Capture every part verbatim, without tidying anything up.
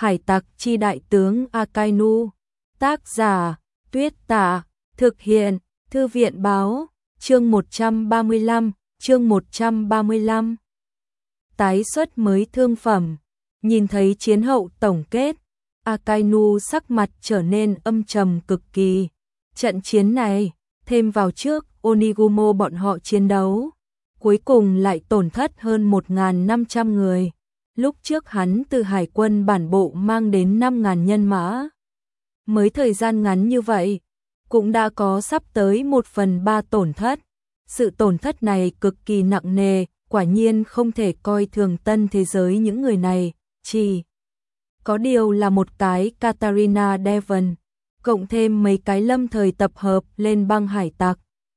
Hải tặc chi đại tướng Akainu. Tác giả, Tuyết Tạ. Thực hiện, Thư viện Báo. Chương một trăm ba mươi lăm, chương một trăm ba mươi lăm. Tái xuất mới thương phẩm. Nhìn thấy chiến hậu tổng kết, Akainu sắc mặt trở nên âm trầm cực kỳ. Trận chiến này, thêm vào trước Onigumo bọn họ chiến đấu, cuối cùng lại tổn thất hơn một nghìn năm trăm người. Lúc trước hắn từ hải quân bản bộ mang đến năm nghìn nhân mã. Mới thời gian ngắn như vậy, cũng đã có sắp tới một phần ba tổn thất. Sự tổn thất này cực kỳ nặng nề, quả nhiên không thể coi thường tân thế giới những người này, chỉ có điều là một cái Katarina Devon, cộng thêm mấy cái lâm thời tập hợp lên băng hải tặc.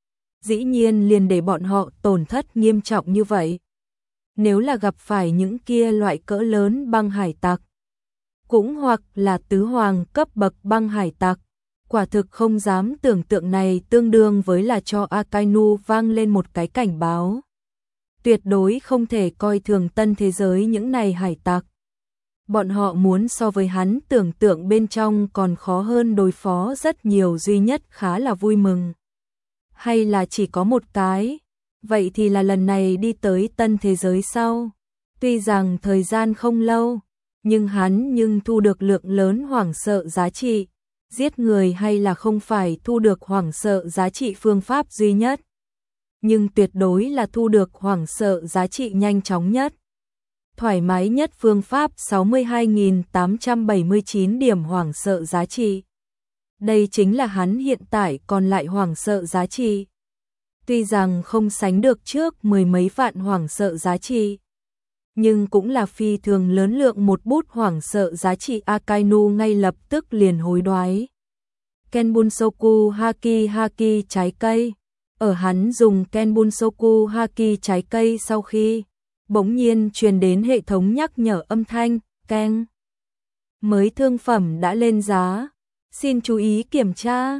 Dĩ nhiên liền để bọn họ tổn thất nghiêm trọng như vậy. Nếu là gặp phải những kia loại cỡ lớn băng hải tặc, cũng hoặc là tứ hoàng cấp bậc băng hải tặc, quả thực không dám tưởng tượng này tương đương với là cho Akainu vang lên một cái cảnh báo. Tuyệt đối không thể coi thường tân thế giới những này hải tặc. Bọn họ muốn so với hắn tưởng tượng bên trong còn khó hơn đối phó rất nhiều, duy nhất khá là vui mừng. Hay là chỉ có một cái, vậy thì là lần này đi tới tân thế giới sau. Tuy rằng thời gian không lâu, nhưng hắn nhưng thu được lượng lớn hoảng sợ giá trị. Giết người hay là không phải thu được hoảng sợ giá trị phương pháp duy nhất, nhưng tuyệt đối là thu được hoảng sợ giá trị nhanh chóng nhất. Thoải mái nhất phương pháp sáu mươi hai nghìn tám trăm bảy mươi chín điểm hoảng sợ giá trị. Đây chính là hắn hiện tại còn lại hoảng sợ giá trị. Tuy rằng không sánh được trước mười mấy vạn hoảng sợ giá trị, nhưng cũng là phi thường lớn lượng. Một bút hoảng sợ giá trị Akainu ngay lập tức liền hối đoái. Kenbunsoku Haki Haki trái cây. Ở hắn dùng Kenbunsoku Haki trái cây sau khi, bỗng nhiên truyền đến hệ thống nhắc nhở âm thanh, Ken. Mới thương phẩm đã lên giá. Xin chú ý kiểm tra.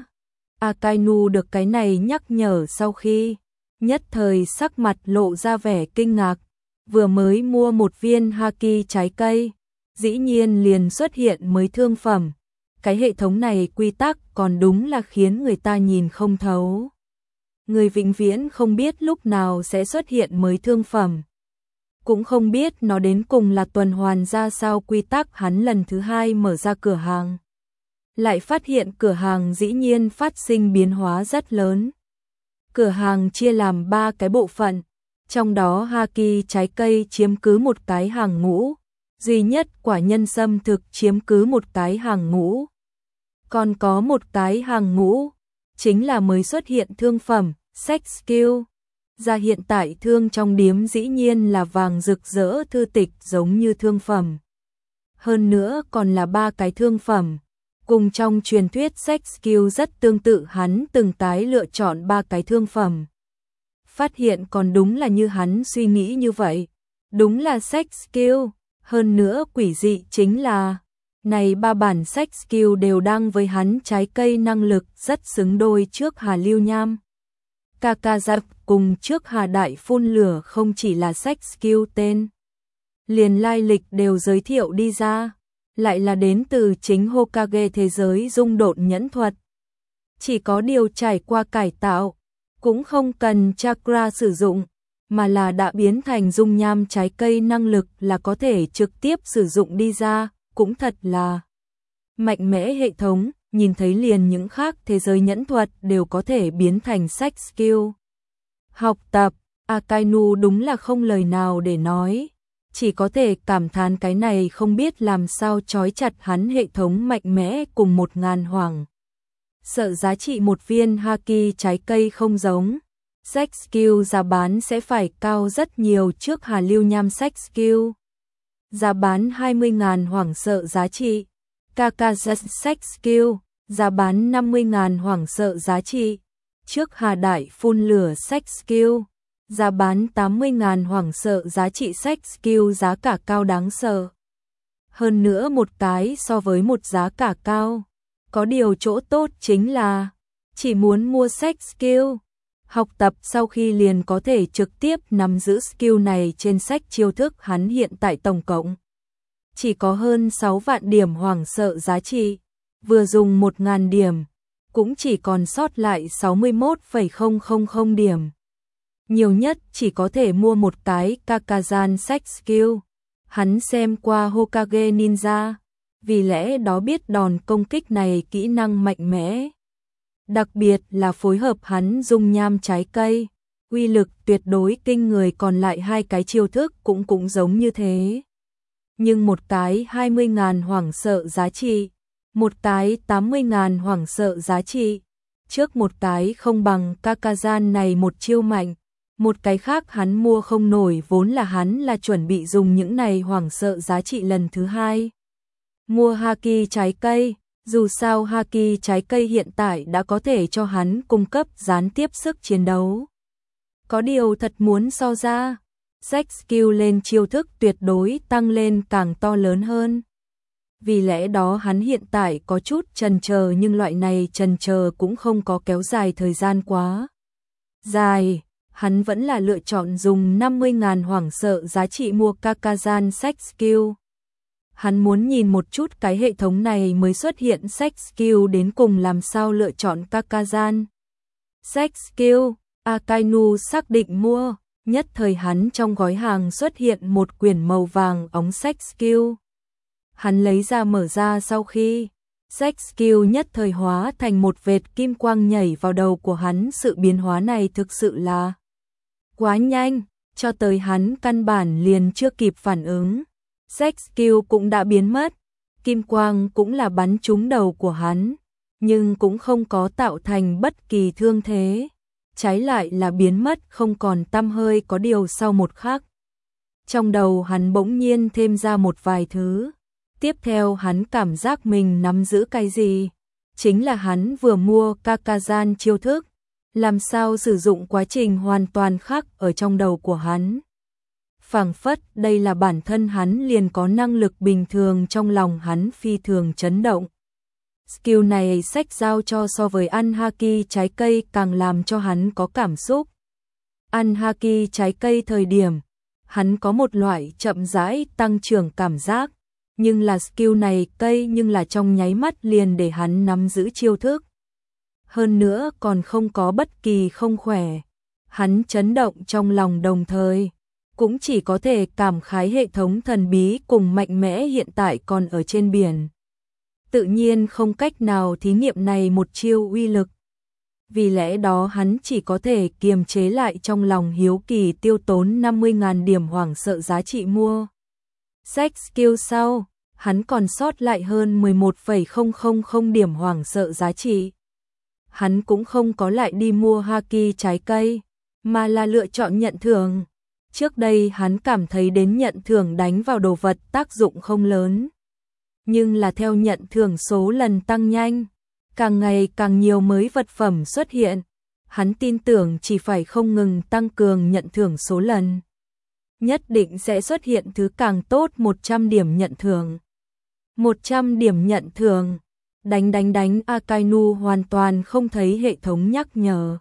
Akainu được cái này nhắc nhở sau khi, nhất thời sắc mặt lộ ra vẻ kinh ngạc. Vừa mới mua một viên Haki trái cây, dĩ nhiên liền xuất hiện mới thương phẩm. Cái hệ thống này quy tắc còn đúng là khiến người ta nhìn không thấu. Người vĩnh viễn không biết lúc nào sẽ xuất hiện mới thương phẩm. Cũng không biết nó đến cùng là tuần hoàn ra sao. Quy tắc hắn lần thứ hai mở ra cửa hàng, lại phát hiện cửa hàng dĩ nhiên phát sinh biến hóa rất lớn. Cửa hàng chia làm ba cái bộ phận, trong đó Haki trái cây chiếm cứ một cái hàng ngũ, duy nhất quả nhân sâm thực chiếm cứ một cái hàng ngũ. Còn có một cái hàng ngũ, chính là mới xuất hiện thương phẩm, sex skill. Ra hiện tại thương trong điếm dĩ nhiên là vàng rực rỡ thư tịch giống như thương phẩm. Hơn nữa còn là ba cái thương phẩm, cùng trong truyền thuyết sex skill rất tương tự. Hắn từng cái lựa chọn ba cái thương phẩm, phát hiện còn đúng là như hắn suy nghĩ như vậy, đúng là sex skill. Hơn nữa quỷ dị chính là, này ba bản sex skill đều đang với hắn trái cây năng lực rất xứng đôi. Trước Hà Lưu Nham Kakazak cùng trước Hà Đại phun lửa không chỉ là sex skill tên, liền lai lịch đều giới thiệu đi ra, lại là đến từ chính Hokage thế giới dung độn nhẫn thuật. Chỉ có điều trải qua cải tạo, cũng không cần chakra sử dụng, mà là đã biến thành dung nham trái cây năng lực là có thể trực tiếp sử dụng đi ra, cũng thật là mạnh mẽ hệ thống. Nhìn thấy liền những khác thế giới nhẫn thuật đều có thể biến thành sex skill. Học tập, Akainu đúng là không lời nào để nói, chỉ có thể cảm thán cái này không biết làm sao trói chặt hắn hệ thống mạnh mẽ. Cùng một ngàn hoàng sợ giá trị một viên Haki trái cây không giống, sex skill giá bán sẽ phải cao rất nhiều. Trước Hà Lưu Nham sex skill giá bán hai mươi nghìn hoảng sợ giá trị, Kakazak sex skill giá bán năm mươi nghìn hoảng sợ giá trị. Trước Hà Đại phun lửa sex skill giá bán tám mươi nghìn hoảng sợ giá trị. Sex skill giá cả cao đáng sợ. Hơn nữa một cái so với một giá cả cao. Có điều chỗ tốt chính là, chỉ muốn mua sex skill, học tập sau khi liền có thể trực tiếp nắm giữ skill này trên sách chiêu thức. Hắn hiện tại tổng cộng chỉ có hơn sáu vạn điểm hoảng sợ giá trị, vừa dùng một nghìn điểm, cũng chỉ còn sót lại sáu mươi mốt phẩy không không không điểm. Nhiều nhất chỉ có thể mua một cái Kakazan Sách Skill. Hắn xem qua Hokage Ninja, vì lẽ đó biết đòn công kích này kỹ năng mạnh mẽ. Đặc biệt là phối hợp hắn dung nham trái cây, uy lực tuyệt đối kinh người, còn lại hai cái chiêu thức cũng cũng giống như thế. Nhưng một cái hai mươi nghìn hoảng sợ giá trị, một cái tám mươi nghìn hoảng sợ giá trị, trước một cái không bằng Kakazan này một chiêu mạnh, một cái khác hắn mua không nổi, vốn là hắn là chuẩn bị dùng những này hoảng sợ giá trị lần thứ hai. Mua Haki trái cây, dù sao Haki trái cây hiện tại đã có thể cho hắn cung cấp gián tiếp sức chiến đấu. Có điều thật muốn so ra, sách skill lên chiêu thức tuyệt đối tăng lên càng to lớn hơn. Vì lẽ đó hắn hiện tại có chút chần chờ, nhưng loại này chần chờ cũng không có kéo dài thời gian quá dài. Hắn vẫn là lựa chọn dùng năm mươi nghìn hoảng sợ giá trị mua Kakazan sách skill. Hắn muốn nhìn một chút cái hệ thống này mới xuất hiện sách skill đến cùng làm sao lựa chọn Kakazan sách skill. Akainu xác định mua, nhất thời hắn trong gói hàng xuất hiện một quyển màu vàng óng sách skill. Hắn lấy ra mở ra, sau khi sách skill nhất thời hóa thành một vệt kim quang nhảy vào đầu của hắn. Sự biến hóa này thực sự là quá nhanh, cho tới hắn căn bản liền chưa kịp phản ứng. Sách skill cũng đã biến mất, kim quang cũng là bắn trúng đầu của hắn, nhưng cũng không có tạo thành bất kỳ thương thế. Trái lại là biến mất không còn tăm hơi. Có điều sau một khắc, trong đầu hắn bỗng nhiên thêm ra một vài thứ. Tiếp theo hắn cảm giác mình nắm giữ cái gì, chính là hắn vừa mua Kakazan chiêu thức, làm sao sử dụng quá trình hoàn toàn khác ở trong đầu của hắn. Phảng phất đây là bản thân hắn liền có năng lực bình thường, trong lòng hắn phi thường chấn động. Skill này sách giao cho so với ăn Haki trái cây càng làm cho hắn có cảm xúc. Ăn Haki trái cây thời điểm, hắn có một loại chậm rãi tăng trưởng cảm giác, nhưng là skill này cây nhưng là trong nháy mắt liền để hắn nắm giữ chiêu thức. Hơn nữa còn không có bất kỳ không khỏe. Hắn chấn động trong lòng, đồng thời cũng chỉ có thể cảm khái hệ thống thần bí cùng mạnh mẽ hiện tại còn ở trên biển. Tự nhiên không cách nào thí nghiệm này một chiêu uy lực. Vì lẽ đó hắn chỉ có thể kiềm chế lại trong lòng hiếu kỳ, tiêu tốn năm mươi nghìn điểm hoảng sợ giá trị mua sách skill. Sau, hắn còn sót lại hơn mười một phẩy không không không điểm hoảng sợ giá trị. Hắn cũng không có lại đi mua Haki trái cây, mà là lựa chọn nhận thưởng. Trước đây hắn cảm thấy đến nhận thưởng đánh vào đồ vật tác dụng không lớn. Nhưng là theo nhận thưởng số lần tăng nhanh, càng ngày càng nhiều mới vật phẩm xuất hiện, hắn tin tưởng chỉ phải không ngừng tăng cường nhận thưởng số lần, nhất định sẽ xuất hiện thứ càng tốt. Một trăm điểm nhận thưởng, một trăm điểm nhận thưởng, đánh đánh đánh. Akainu hoàn toàn không thấy hệ thống nhắc nhở,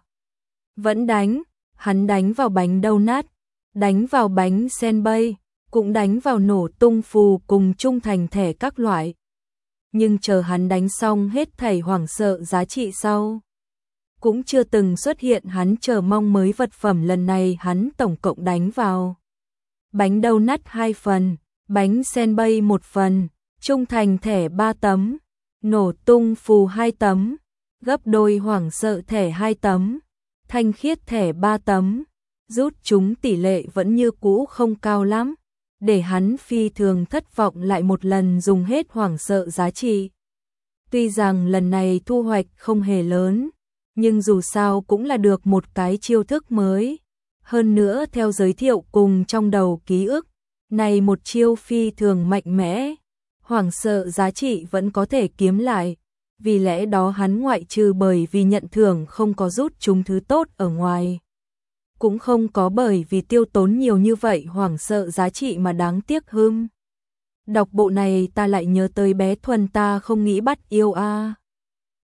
vẫn đánh. Hắn đánh vào bánh donut, đánh vào bánh senbei, cũng đánh vào nổ tung phù cùng trung thành thẻ các loại. Nhưng chờ hắn đánh xong hết thảy hoảng sợ giá trị sau, cũng chưa từng xuất hiện hắn chờ mong mới vật phẩm. Lần này hắn tổng cộng đánh vào bánh donut hai phần, bánh senbei một phần, trung thành thẻ ba tấm, nổ tung phù hai tấm, gấp đôi hoảng sợ thẻ hai tấm, thanh khiết thẻ ba tấm. Rút chúng tỷ lệ vẫn như cũ không cao lắm, để hắn phi thường thất vọng, lại một lần dùng hết hoảng sợ giá trị. Tuy rằng lần này thu hoạch không hề lớn, nhưng dù sao cũng là được một cái chiêu thức mới. Hơn nữa theo giới thiệu cùng trong đầu ký ức, này một chiêu phi thường mạnh mẽ, hoảng sợ giá trị vẫn có thể kiếm lại. Vì lẽ đó hắn ngoại trừ bởi vì nhận thưởng không có rút chúng thứ tốt ở ngoài, cũng không có bởi vì tiêu tốn nhiều như vậy hoảng sợ giá trị mà đáng tiếc hưng. Đọc bộ này ta lại nhớ tới bé Thuần, ta không nghĩ bắt yêu a.